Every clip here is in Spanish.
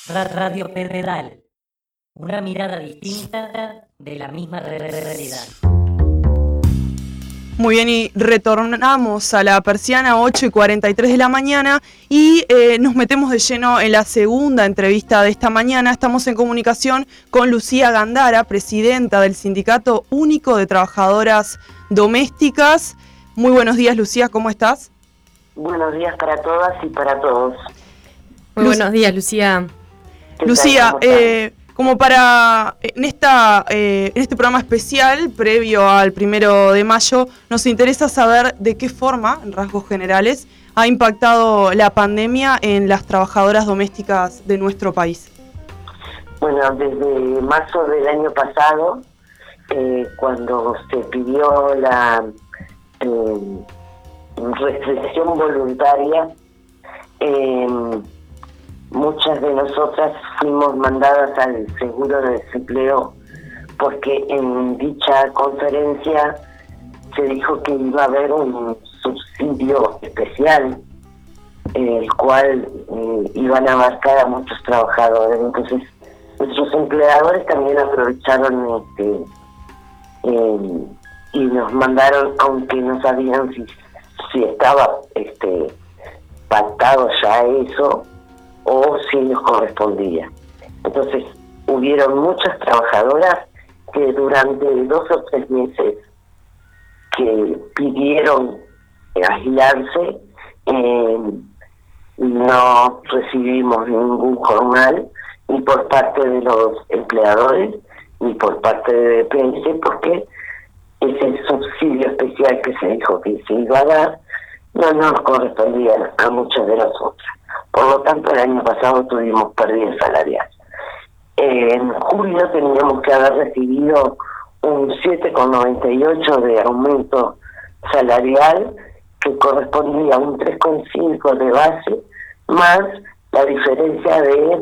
Radio Pedal. Una mirada distinta de la misma realidad. Muy bien, y retornamos a la persiana 8:43 de la mañana y nos metemos de lleno en la segunda entrevista de esta mañana. Estamos en comunicación con Lucía Gandara, presidenta del Sindicato Único de Trabajadoras Domésticas. Muy buenos días, Lucía, ¿cómo estás? Buenos días para todas y para todos. Muy buenos días, Lucía. Lucía, como para en este programa especial previo al 1 de mayo, nos interesa saber de qué forma, en rasgos generales, ha impactado la pandemia en las trabajadoras domésticas de nuestro país. Bueno, desde marzo del año pasado, cuando se pidió la restricción voluntaria, muchas de nosotras fuimos mandadas al seguro de desempleo porque en dicha conferencia se dijo que iba a haber un subsidio especial, el cual iban a abarcar a muchos trabajadores. Entonces, nuestros empleadores también aprovecharon y nos mandaron, aunque no sabían si estaba pactado ya eso o si nos correspondía. Entonces, hubieron muchas trabajadoras que durante 2 o 3 meses que pidieron aislarse, no recibimos ningún jornal, ni por parte de los empleadores, ni por parte de DPS, porque ese subsidio especial que se dijo que se iba a dar no nos correspondía a muchas de nosotras. Por lo tanto, el año pasado tuvimos pérdidas salariales. En julio teníamos que haber recibido un 7,98 de aumento salarial, que correspondía a un 3,5 de base, más la diferencia de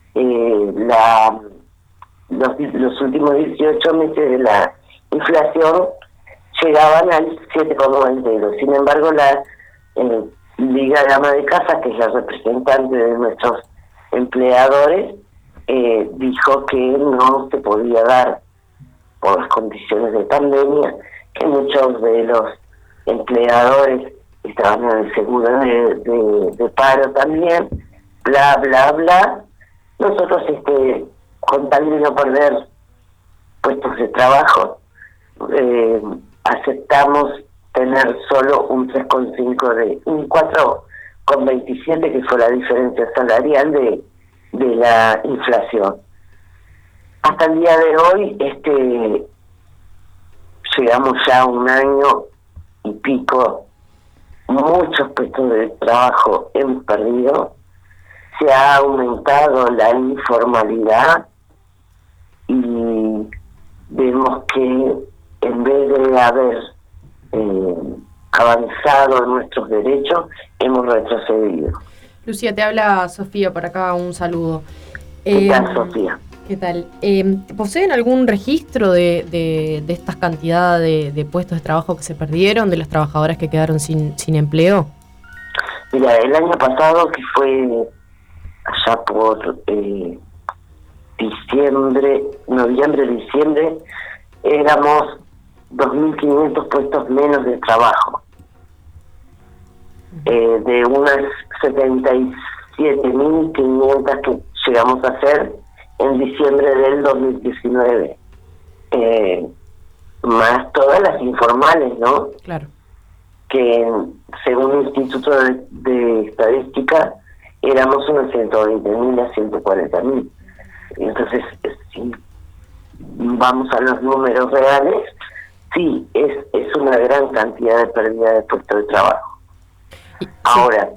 los últimos 18 meses de la inflación, llegaban al 7,92. Sin embargo, la Liga de Ama de Casa, que es la representante de nuestros empleadores, dijo que no se podía dar por las condiciones de pandemia, que muchos de los empleadores estaban en el seguro de paro también, bla, bla, bla. Nosotros, con tal de no perder puestos de trabajo, aceptamos tener solo un 3,5 un 4,27, que fue la diferencia salarial de la inflación. Hasta el día de hoy, llegamos ya a 1 año y pico, muchos puestos de trabajo hemos perdido, se ha aumentado la informalidad y vemos que en vez de haber avanzado en nuestros derechos, hemos retrocedido. Lucía, te habla Sofía por acá, un saludo. ¿Qué tal, Sofía? ¿Qué tal? ¿Poseen algún registro de estas cantidades de puestos de trabajo que se perdieron, de las trabajadoras que quedaron sin empleo? Mira, el año pasado, que fue allá por noviembre, diciembre, éramos 2.500 puestos menos de trabajo. De unas 77.500 que llegamos a hacer en diciembre del 2019. Más todas las informales, ¿no? Claro. Que según el Instituto de Estadística éramos unos 120.000 a 140.000. Entonces, si vamos a los números reales, sí, es una gran cantidad de pérdida de puestos de trabajo. Sí. Ahora,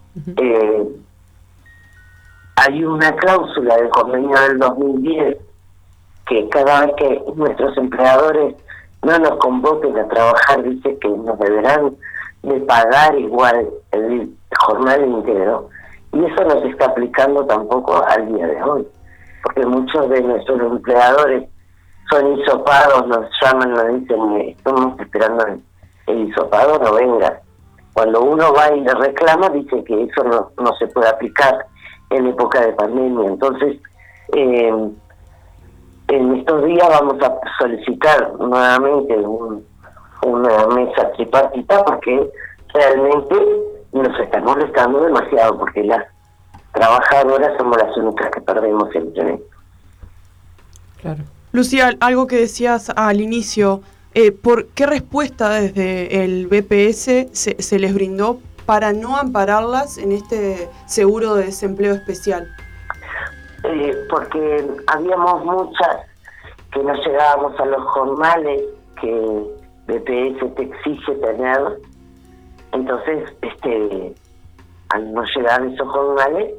hay una cláusula del convenio del 2010 que cada vez que nuestros empleadores no nos convoquen a trabajar, dice que nos deberán de pagar igual el jornal íntegro, y eso no se está aplicando tampoco al día de hoy, porque muchos de nuestros empleadores son hisopados, nos llaman, nos dicen, estamos esperando el hisopado, no venga. Cuando uno va y le reclama, dice que eso no se puede aplicar en época de pandemia. Entonces, en estos días vamos a solicitar nuevamente una mesa tripartita, porque realmente nos está molestando demasiado, porque las trabajadoras somos las únicas que perdemos siempre. Claro. Lucía, algo que decías al inicio, ¿por qué respuesta desde el BPS se les brindó para no ampararlas en este seguro de desempleo especial? Porque habíamos muchas que no llegábamos a los jornales que BPS te exige tener. Entonces, al no llegar a esos jornales,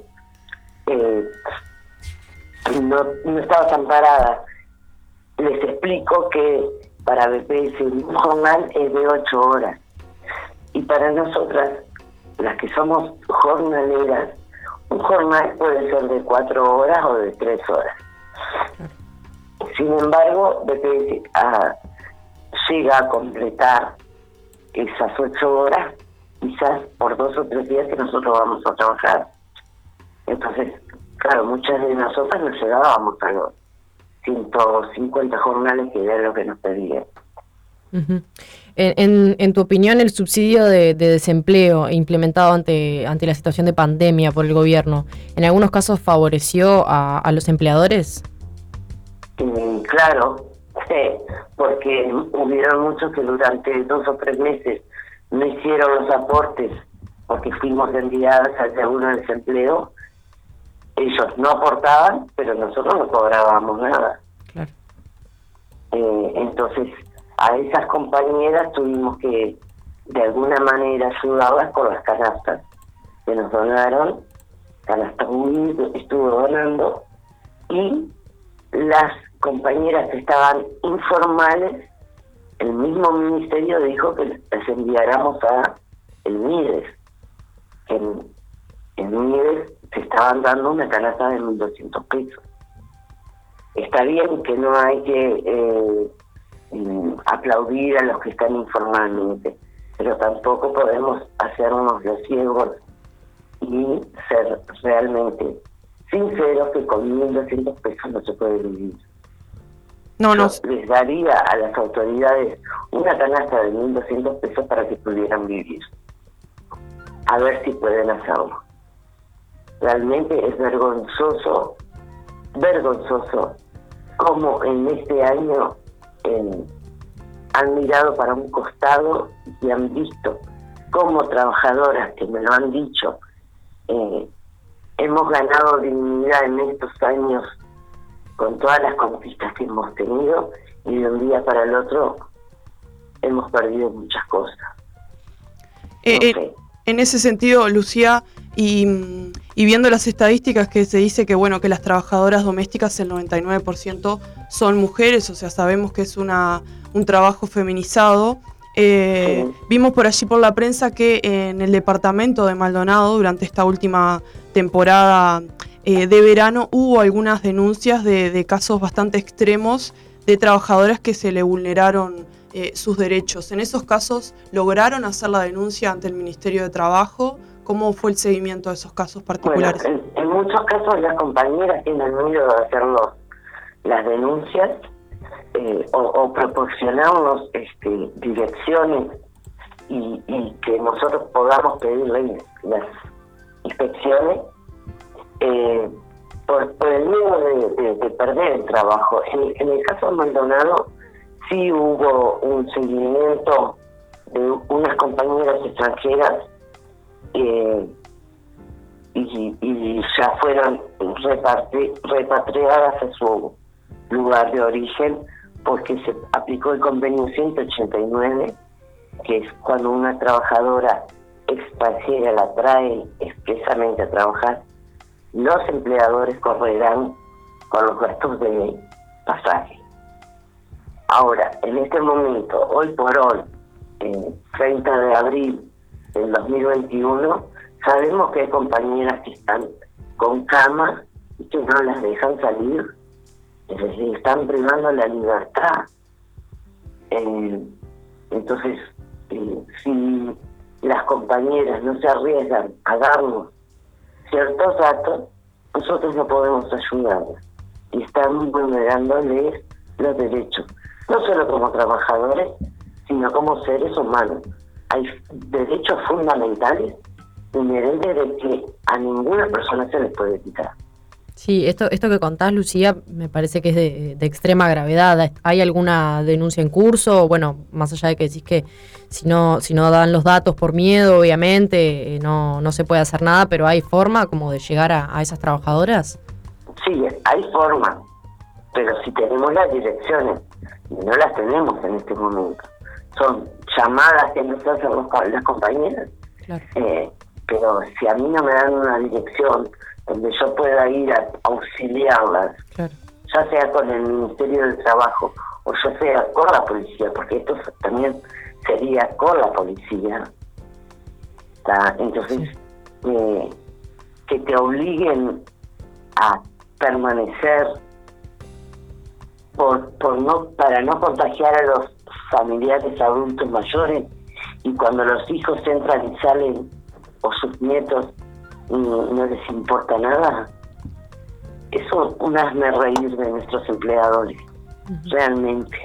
no estabas amparada. Les explico que para BPS un jornal es de 8 horas, y para nosotras, las que somos jornaleras, un jornal puede ser de 4 horas o de 3 horas. Sin embargo, BPS llega a completar esas 8 horas quizás por 2 o 3 días que nosotros vamos a trabajar. Entonces, claro, muchas de nosotras no llegábamos a los 150 jornales, que era lo que nos pedían. Uh-huh. En tu opinión, el subsidio de desempleo implementado ante la situación de pandemia por el gobierno, ¿en algunos casos favoreció a los empleadores? Claro, sí, porque hubieron muchos que durante 2 o 3 meses no hicieron los aportes porque fuimos enviadas al seguro de desempleo. Ellos no aportaban, pero nosotros no cobrábamos nada. Claro. Entonces, a esas compañeras tuvimos que de alguna manera ayudarlas con las canastas que nos donaron. Canastas Unis estuvo donando, y las compañeras que estaban informales, el mismo ministerio dijo que les enviáramos a el MIDES. En MIDES se estaban dando una canasta de 1.200 pesos. Está bien que no hay que aplaudir a los que están informalmente, pero tampoco podemos hacernos los ciegos y ser realmente sinceros que con 1.200 pesos no se puede vivir. No. Les daría a las autoridades una canasta de 1.200 pesos para que pudieran vivir. A ver si pueden hacerlo. Realmente es vergonzoso cómo en este año han mirado para un costado y han visto cómo trabajadoras, que me lo han dicho, hemos ganado dignidad en estos años con todas las conquistas que hemos tenido, y de un día para el otro hemos perdido muchas cosas. En ese sentido, Lucía, y viendo las estadísticas que se dice que bueno, que las trabajadoras domésticas, el 99% son mujeres, o sea, sabemos que es un trabajo feminizado. Sí. Vimos por allí por la prensa que en el departamento de Maldonado, durante esta última temporada de verano, hubo algunas denuncias de casos bastante extremos de trabajadoras que se le vulneraron sus derechos. En esos casos, ¿lograron hacer la denuncia ante el Ministerio de Trabajo? ¿Cómo fue el seguimiento de esos casos particulares? Bueno, en muchos casos las compañeras tienen miedo de hacer las denuncias, o proporcionarnos direcciones y que nosotros podamos pedirle las inspecciones, por el miedo de perder el trabajo. En el caso de Maldonado sí hubo un seguimiento de unas compañeras extranjeras, y ya fueron repatriadas a su lugar de origen, porque se aplicó el convenio 189, que es cuando una trabajadora extranjera la trae expresamente a trabajar, los empleadores correrán con los gastos de pasaje. Ahora, en este momento, hoy por hoy, 30 de abril del 2021, sabemos que hay compañeras que están con cama y que no las dejan salir, les están privando la libertad. Entonces, si las compañeras no se arriesgan a darnos ciertos datos, nosotros no podemos ayudarlas y están vulnerándoles los derechos, no solo como trabajadores, sino como seres humanos. Hay derechos fundamentales inherentes de que a ninguna persona se les puede quitar. Sí, esto que contás, Lucía, me parece que es de extrema gravedad. ¿Hay alguna denuncia en curso? Bueno, más allá de que decís que si no dan los datos por miedo, obviamente, no se puede hacer nada, pero ¿hay forma como de llegar a esas trabajadoras? Sí, hay forma, pero si tenemos las direcciones, y no las tenemos en este momento, son llamadas que nos hacen las compañeras, claro. Pero si a mí no me dan una dirección donde yo pueda ir a auxiliarlas, claro, ya sea con el Ministerio del Trabajo o ya sea con la policía, porque esto también sería con la policía, ¿tá? Entonces, sí, que te obliguen a permanecer para no contagiar a los familiares adultos mayores, y cuando los hijos entran y salen o sus nietos no les importa nada, eso un hazme reír de nuestros empleadores. Realmente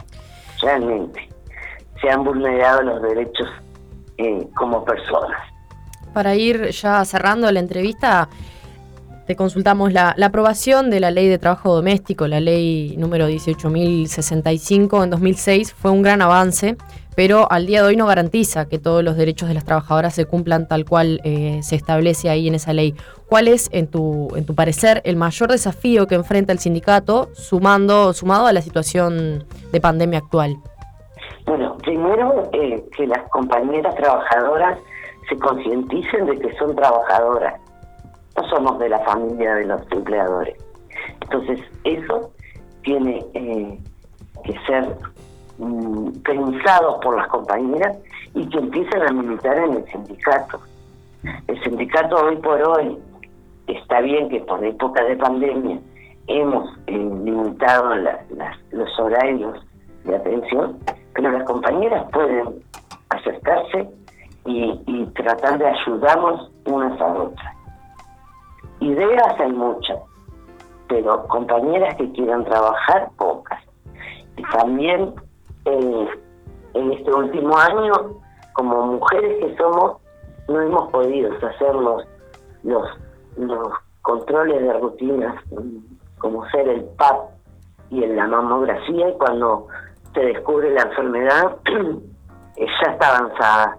se han vulnerado los derechos como personas. Para ir ya cerrando la entrevista, te consultamos la aprobación de la Ley de Trabajo Doméstico, la ley número 18.065 en 2006, fue un gran avance, pero al día de hoy no garantiza que todos los derechos de las trabajadoras se cumplan tal cual se establece ahí en esa ley. ¿Cuál es, en tu parecer, el mayor desafío que enfrenta el sindicato sumado a la situación de pandemia actual? Bueno, primero que las compañeras trabajadoras se concienticen de que son trabajadoras. No somos de la familia de los empleadores. Entonces, eso tiene que ser pensado por las compañeras y que empiecen a militar en el sindicato. El sindicato hoy por hoy, está bien que por época de pandemia hemos limitado los horarios de atención, pero las compañeras pueden acercarse y tratar de ayudarnos unas a otras. Ideas hay muchas, pero compañeras que quieran trabajar, pocas. Y también en este último año, como mujeres que somos, no hemos podido hacer los controles de rutinas, como ser el PAP y en la mamografía, y cuando se descubre la enfermedad, ya está avanzada.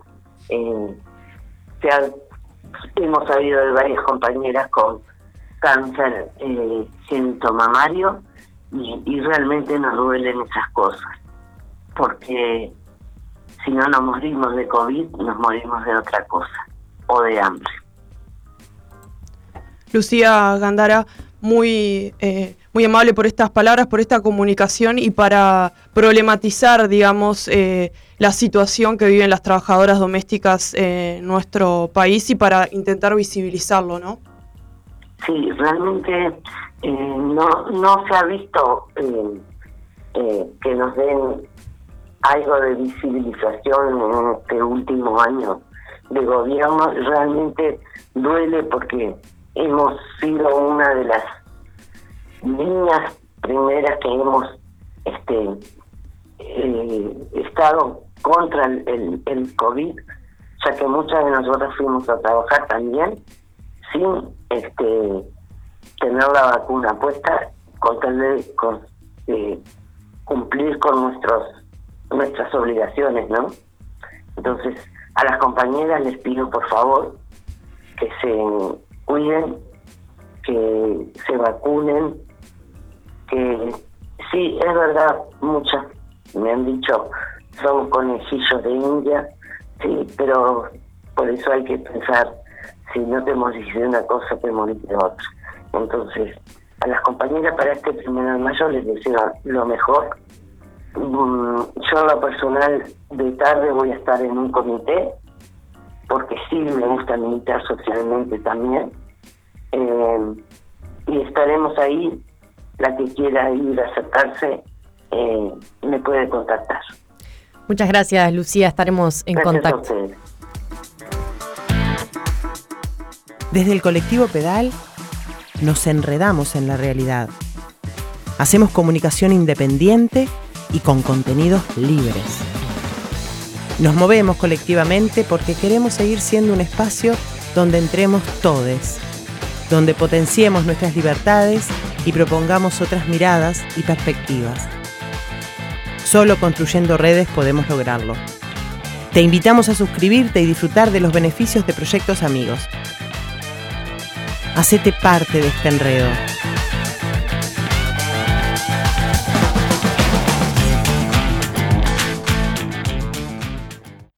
Hemos sabido de varias compañeras con cáncer genito-mamario y realmente nos duelen esas cosas, porque si no nos morimos de COVID, nos morimos de otra cosa, o de hambre. Lucía Gándara, muy amable por estas palabras, por esta comunicación y para problematizar, digamos, la situación que viven las trabajadoras domésticas en nuestro país y para intentar visibilizarlo, ¿no? Sí, realmente no se ha visto que nos den algo de visibilización en este último año de gobierno. Realmente duele porque hemos sido una de las líneas primeras que hemos estado contra el COVID, ya que muchas de nosotras fuimos a trabajar también sin tener la vacuna puesta, con tal de cumplir con nuestras obligaciones, ¿no? Entonces, a las compañeras les pido por favor que se cuiden, que se vacunen, que sí, es verdad, muchas me han dicho son conejillos de India, sí, pero por eso hay que pensar, si no te morís de una cosa, te morís de otra. Entonces, a las compañeras para este 1 de mayo les deseo lo mejor. Yo en lo personal de tarde voy a estar en un comité, porque sí me gusta militar socialmente también, y estaremos ahí. La que quiera ir a acercarse me puede contactar. Muchas gracias, Lucía, estaremos en contacto. A ustedes. Desde el colectivo Pedal, nos enredamos en la realidad. Hacemos comunicación independiente y con contenidos libres. Nos movemos colectivamente porque queremos seguir siendo un espacio donde entremos todes, donde potenciemos nuestras libertades y propongamos otras miradas y perspectivas. Solo construyendo redes podemos lograrlo. Te invitamos a suscribirte y disfrutar de los beneficios de Proyectos Amigos. Hacete parte de este enredo.